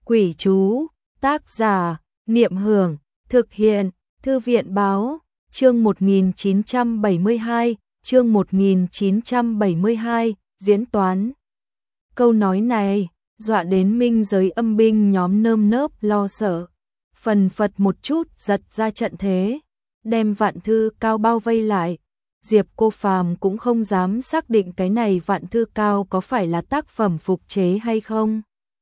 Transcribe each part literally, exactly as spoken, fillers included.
Quỷ chú, tác giả, Niệm Hưởng, thực hiện, Thư viện báo, chương một nghìn chín trăm bảy mươi hai, chương một nghìn chín trăm bảy mươi hai, diễn toán. Câu nói này, dọa đến minh giới âm binh nhóm nơm nớp lo sợ, phần phật một chút giật ra trận thế, đem Vạn Thư Cao bao vây lại. Diệp Cô Phàm cũng không dám xác định cái này Vạn Thư Cao có phải là tác phẩm phục chế hay không.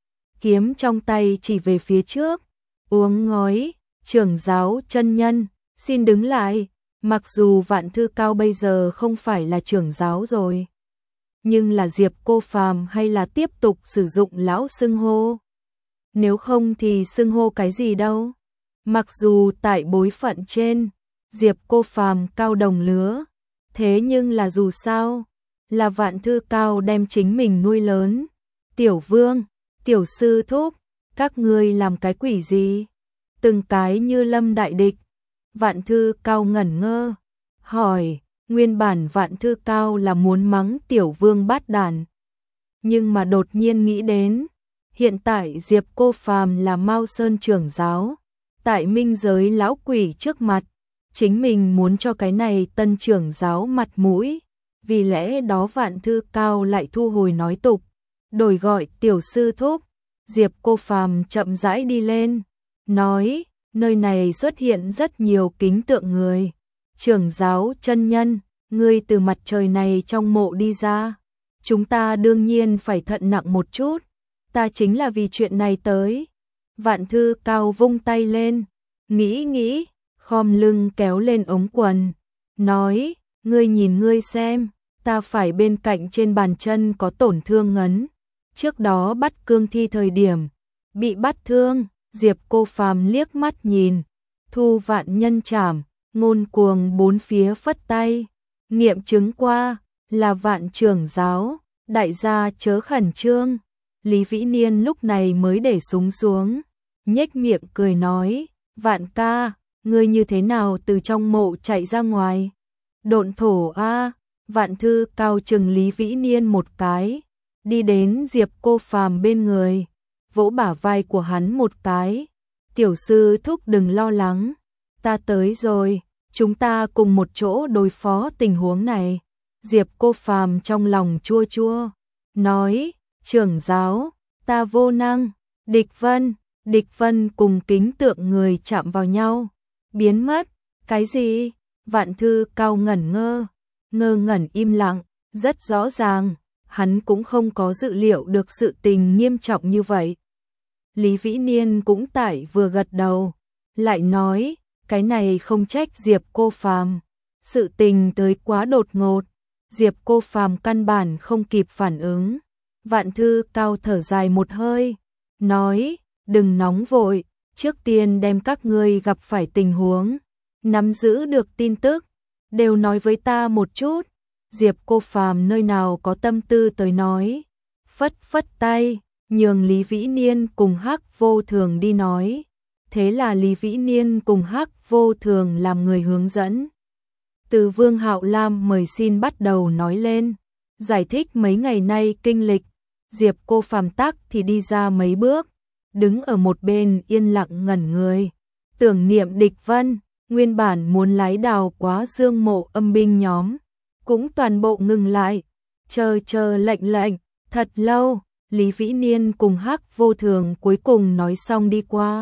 Kiếm trong tay chỉ về phía trước, uống ngói, trưởng giáo chân nhân, xin đứng lại. Mặc dù Vạn Thư Cao bây giờ không phải là trưởng giáo rồi, nhưng là Diệp Cô Phàm hay là tiếp tục sử dụng lão xưng hô. Nếu không thì xưng hô cái gì đâu. Mặc dù tại bối phận trên, Diệp Cô Phàm cao đồng lứa, thế nhưng là dù sao, là Vạn Thư Cao đem chính mình nuôi lớn. Tiểu Vương, Tiểu Sư Thúc, các ngươi làm cái quỷ gì? Từng cái như lâm đại địch. Vạn Thư Cao ngẩn ngơ, hỏi, nguyên bản Vạn Thư Cao là muốn mắng Tiểu Vương bát đàn. Nhưng mà đột nhiên nghĩ đến, hiện tại Diệp Cô Phàm là Mao Sơn trưởng giáo, tại minh giới lão quỷ trước mặt, chính mình muốn cho cái này tân trưởng giáo mặt mũi, vì lẽ đó Vạn Thư Cao lại thu hồi nói tục, đổi gọi Tiểu Sư Thúc. Diệp Cô Phàm chậm rãi đi lên, nói, nơi này xuất hiện rất nhiều kính tượng người. Trưởng giáo chân nhân, ngươi từ mặt trời này trong mộ đi ra, chúng ta đương nhiên phải thận nặng một chút, ta chính là vì chuyện này tới. Vạn Thư Cao vung tay lên, nghĩ nghĩ, khom lưng kéo lên ống quần, nói, ngươi nhìn ngươi xem, ta phải bên cạnh trên bàn chân có tổn thương ngấn. Trước đó bắt cương thi thời điểm, bị bắt thương. Diệp Cô Phàm liếc mắt nhìn, thu vạn nhân trảm, ngôn cuồng bốn phía phất tay, nghiệm chứng qua, là Vạn trưởng giáo, đại gia chớ khẩn trương. Lý Vĩ Niên lúc này mới để súng xuống, nhếch miệng cười nói, Vạn ca, ngươi như thế nào từ trong mộ chạy ra ngoài? Độn thổ a. Vạn Thư Cao chừng Lý Vĩ Niên một cái, đi đến Diệp Cô Phàm bên người, vỗ bả vai của hắn một cái. Tiểu Sư Thúc đừng lo lắng, ta tới rồi, chúng ta cùng một chỗ đối phó tình huống này. Diệp Cô Phàm trong lòng chua chua, nói, trưởng giáo, ta vô năng. Địch Vân, Địch Vân cùng kính tượng người chạm vào nhau, biến mất. Cái gì? Vạn Thư Cao ngẩn ngơ, ngơ ngẩn im lặng, rất rõ ràng, hắn cũng không có dự liệu được sự tình nghiêm trọng như vậy. Lý Vĩ Niên cũng tại vừa gật đầu, lại nói, cái này không trách Diệp Cô Phàm, sự tình tới quá đột ngột, Diệp Cô Phàm căn bản không kịp phản ứng. Vạn Thư Cao thở dài một hơi, nói, đừng nóng vội, trước tiên đem các ngươi gặp phải tình huống, nắm giữ được tin tức, đều nói với ta một chút. Diệp Cô Phàm nơi nào có tâm tư tới nói, phất phất tay, nhường Lý Vĩ Niên cùng Hắc Vô Thường đi nói. Thế là Lý Vĩ Niên cùng Hắc Vô Thường làm người hướng dẫn. Từ Vương Hạo Lam mời xin bắt đầu nói lên, giải thích mấy ngày nay kinh lịch. Diệp Cô Phàm tắc thì đi ra mấy bước, đứng ở một bên yên lặng ngẩn người, tưởng niệm Địch Vân. Nguyên bản muốn lái đào quá dương mộ âm binh nhóm, cũng toàn bộ ngừng lại, chờ chờ lệnh lệnh. Thật lâu, Lý Vĩ Niên cùng Hắc Vô Thường cuối cùng nói xong đi qua.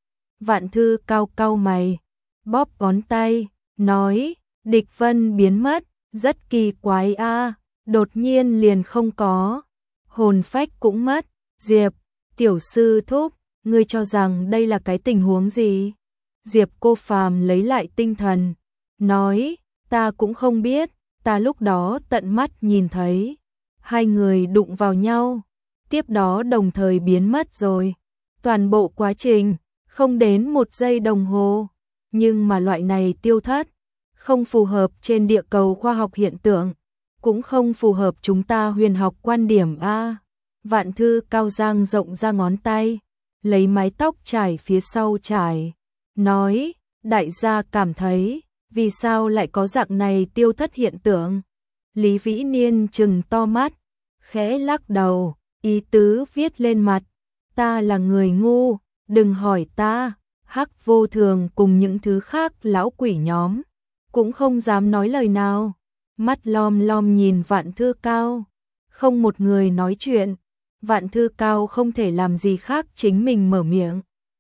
Vạn Thư Cao cau mày, bóp ngón tay, nói, Địch Vân biến mất, rất kỳ quái a, đột nhiên liền không có, hồn phách cũng mất. Diệp, Tiểu Sư Thúc, ngươi cho rằng đây là cái tình huống gì? Diệp Cô Phàm lấy lại tinh thần, nói, ta cũng không biết, ta lúc đó tận mắt nhìn thấy, hai người đụng vào nhau, tiếp đó đồng thời biến mất rồi. Toàn bộ quá trình, không đến một giây đồng hồ, nhưng mà loại này tiêu thất, không phù hợp trên địa cầu khoa học hiện tượng, cũng không phù hợp chúng ta huyền học quan điểm a. Vạn Thư Cao giang rộng ra ngón tay, lấy mái tóc trải phía sau trải, nói, đại gia cảm thấy, vì sao lại có dạng này tiêu thất hiện tượng? Lý Vĩ Niên trừng to mắt, khẽ lắc đầu, ý tứ viết lên mặt, ta là người ngu, đừng hỏi ta. Hắc Vô Thường cùng những thứ khác lão quỷ nhóm cũng không dám nói lời nào, mắt lom lom nhìn Vạn Thư Cao, không một người nói chuyện. Vạn Thư Cao không thể làm gì khác chính mình mở miệng.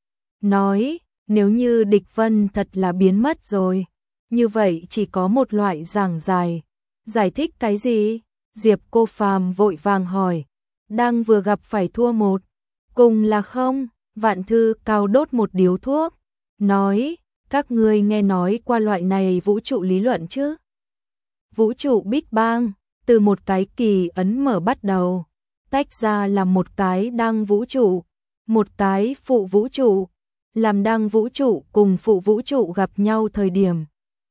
Nói, nếu như Địch Vân thật là biến mất rồi, như vậy chỉ có một loại giảng giải. Giải thích cái gì? Diệp Cô Phàm vội vàng hỏi. Đang vừa gặp phải thua một, cùng là không? Vạn Thư Cao đốt một điếu thuốc, nói, các ngươi nghe nói qua loại này vũ trụ lý luận chứ? Vũ trụ Big Bang, từ một cái kỳ ấn mở bắt đầu, tách ra là một cái đăng vũ trụ, một cái phụ vũ trụ, làm đăng vũ trụ cùng phụ vũ trụ gặp nhau thời điểm,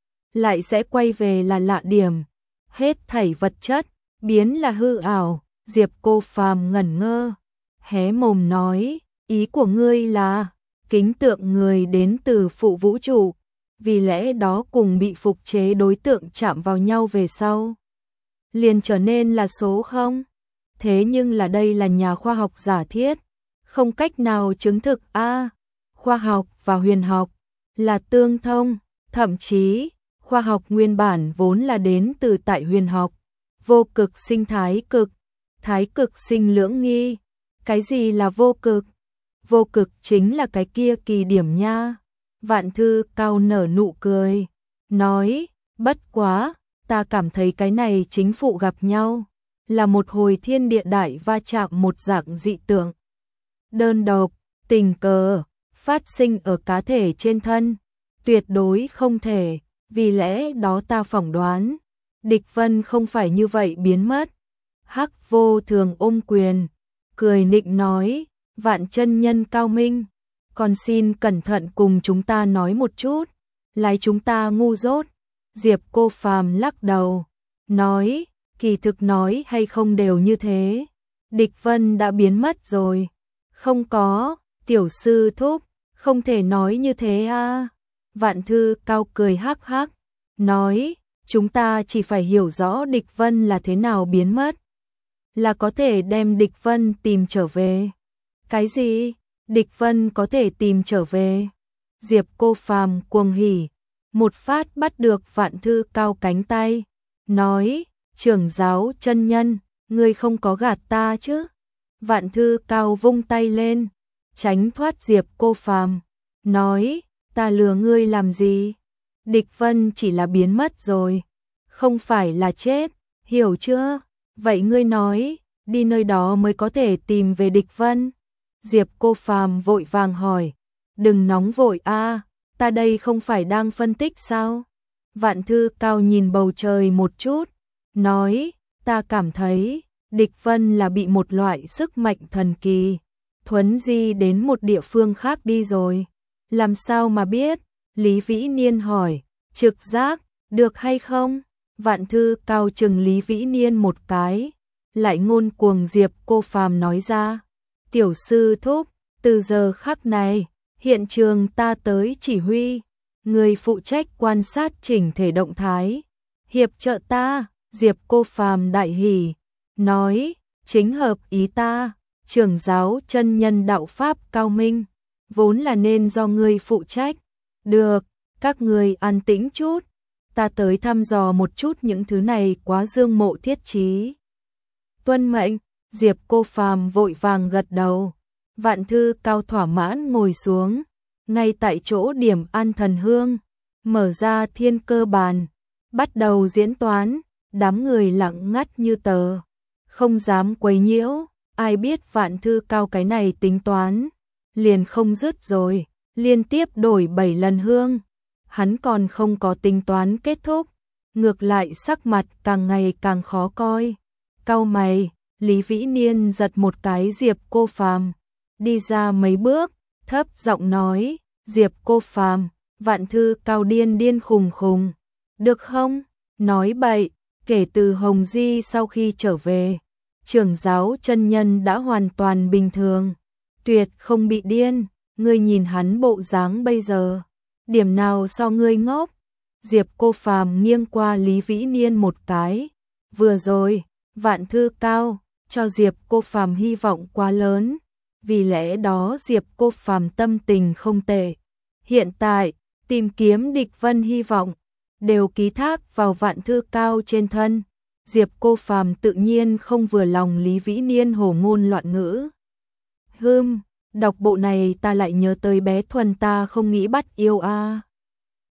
lại sẽ quay về là lạ điểm, hết thảy vật chất, biến là hư ảo. Diệp Cô Phàm ngẩn ngơ, hé mồm nói, ý của ngươi là, kính tượng người đến từ phụ vũ trụ, vì lẽ đó cùng bị phục chế đối tượng chạm vào nhau về sau, liền trở nên là số không? Thế nhưng là đây là nhà khoa học giả thiết, không cách nào chứng thực a. À, khoa học và huyền học là tương thông, thậm chí khoa học nguyên bản vốn là đến từ tại huyền học, vô cực sinh thái cực, thái cực sinh lưỡng nghi. Cái gì là vô cực? Vô cực chính là cái kia kỳ điểm nha. Vạn Thư Cao nở nụ cười, nói, bất quá, ta cảm thấy cái này chính phụ gặp nhau, là một hồi thiên địa đại va chạm một dạng dị tượng. Đơn độc, tình cờ, phát sinh ở cá thể trên thân, tuyệt đối không thể, vì lẽ đó ta phỏng đoán, Địch Vân không phải như vậy biến mất. Hắc Vô Thường ôm quyền, cười nịnh nói, Vạn chân nhân cao minh, còn xin cẩn thận cùng chúng ta nói một chút, lái chúng ta ngu dốt. Diệp Cô Phàm lắc đầu, nói, kỳ thực nói hay không đều như thế, Địch Vân đã biến mất rồi. Không có, tiểu sư thúc, không thể nói như thế a. Vạn Thư Cao cười hắc hắc, nói, chúng ta chỉ phải hiểu rõ Địch Vân là thế nào biến mất, là có thể đem Địch Vân tìm trở về. Cái gì? Địch Vân có thể tìm trở về? Diệp Cô Phàm cuồng hỉ, một phát bắt được Vạn Thư Cao cánh tay, nói, trưởng giáo chân nhân, ngươi không có gạt ta chứ? Vạn Thư Cao vung tay lên, tránh thoát Diệp Cô Phàm, nói, ta lừa ngươi làm gì? Địch Vân chỉ là biến mất rồi, không phải là chết, hiểu chưa? Vậy ngươi nói, đi nơi đó mới có thể tìm về Địch Vân. Diệp Cô Phàm vội vàng hỏi, đừng nóng vội a, ta đây không phải đang phân tích sao? Vạn Thư Cao nhìn bầu trời một chút, nói, ta cảm thấy, Địch Vân là bị một loại sức mạnh thần kỳ thuấn di đến một địa phương khác đi rồi. Làm sao mà biết? Lý Vĩ Niên hỏi, trực giác, được hay không? Vạn Thư Cao chừng Lý Vĩ Niên một cái, lại ngôn cuồng Diệp Cô Phàm nói ra, tiểu sư thúc, từ giờ khắc này, hiện trường ta tới chỉ huy, người phụ trách quan sát chỉnh thể động thái, hiệp trợ ta. Diệp Cô Phàm đại hỉ, nói, chính hợp ý ta, trưởng giáo chân nhân đạo pháp cao minh, vốn là nên do ngươi phụ trách. Được, các ngươi an tĩnh chút, ta tới thăm dò một chút những thứ này quá Dương Mộ thiết trí. Tuân mệnh. Diệp Cô Phàm vội vàng gật đầu. Vạn Thư Cao thỏa mãn ngồi xuống, ngay tại chỗ điểm an thần hương, mở ra thiên cơ bàn, bắt đầu diễn toán. Đám người lặng ngắt như tờ, không dám quấy nhiễu. Ai biết Vạn Thư Cao cái này tính toán liền không dứt rồi, liên tiếp đổi bảy lần hương, hắn còn không có tính toán kết thúc, ngược lại sắc mặt càng ngày càng khó coi. Cau mày, Lý Vĩ Niên giật một cái Diệp Cô Phàm, đi ra mấy bước, thấp giọng nói, Diệp Cô Phàm, Vạn Thư Cao điên điên khùng khùng, được không? Nói bậy, kể từ Hồng Di sau khi trở về, trưởng giáo chân nhân đã hoàn toàn bình thường, tuyệt không bị điên, ngươi nhìn hắn bộ dáng bây giờ, điểm nào so ngươi ngốc? Diệp Cô Phàm nghiêng qua Lý Vĩ Niên một cái, vừa rồi, Vạn Thư Cao cho Diệp Cô Phàm hy vọng quá lớn, vì lẽ đó Diệp Cô Phàm tâm tình không tệ. Hiện tại, tìm kiếm địch vân hy vọng đều ký thác vào Vạn Thư Cao trên thân. Diệp Cô Phàm tự nhiên không vừa lòng Lý Vĩ Niên hồ ngôn loạn ngữ. Hừm, đọc bộ này ta lại nhớ tới bé Thuần ta không nghĩ bắt yêu a. À.